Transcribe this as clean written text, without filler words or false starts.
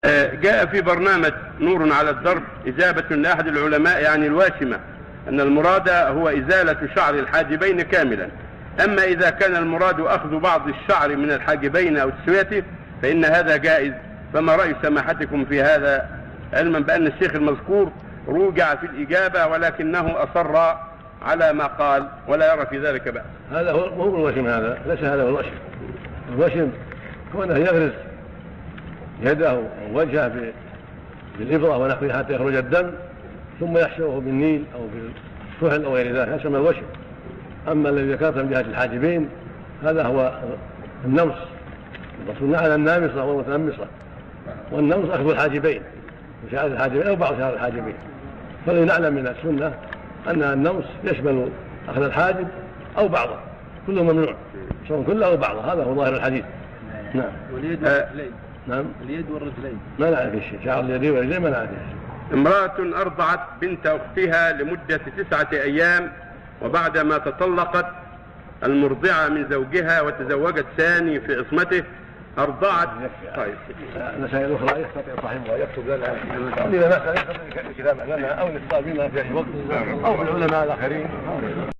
جاء في برنامج نور على الدرب إجابة لأحد العلماء عن الواشمة أن المراد هو إزالة شعر الحاجبين كاملا، أما إذا كان المراد أخذ بعض الشعر من الحاجبين أو تسويته فإن هذا جائز، فما رأي سماحتكم في هذا، علما بأن الشيخ المذكور روجع في الإجابة ولكنه أصر على ما قال ولا يرى في ذلك بأس؟ هذا هو الوشم، هذا ليس هذا هو الوشم. الوشم هو أنه يغرز يده أو وجهه بالإبرة ونحوها حتى يخرج الدم ثم يحشوه بالنيل أو بالكحل أو غير ذلك، يسمى الوشم. أما الذي ذكرت من جهة الحاجبين هذا هو النمص، الرسول نهى عن النامصة والمتنمصة، والنمص أخذ الحاجبين وشعر الحاجبين أو بعض شعر الحاجبين، فالذي نعلم من السنة أن النمص يشمل أخذ الحاجب أو بعضه، كله ممنوع سواء كله أو بعضه، هذا هو ظاهر الحديث. نعم. واليد والرجلين. نعم. اليد والرجلين ما نعرف شيء، شعر اليدين والرجلين ما نعرف شيء. امرأة أرضعت بنت أختها لمدة 9 أيام، وبعدما تطلقت المرضعة من زوجها وتزوجت ثاني في عصمته أرضعت. طيب مسائل أخرى يستطيع صاحبها يكتب لنا إذا مثلا يكتب كتابا لنا أو نتصل بنا في أي وقت أو بالعلماء الآخرين.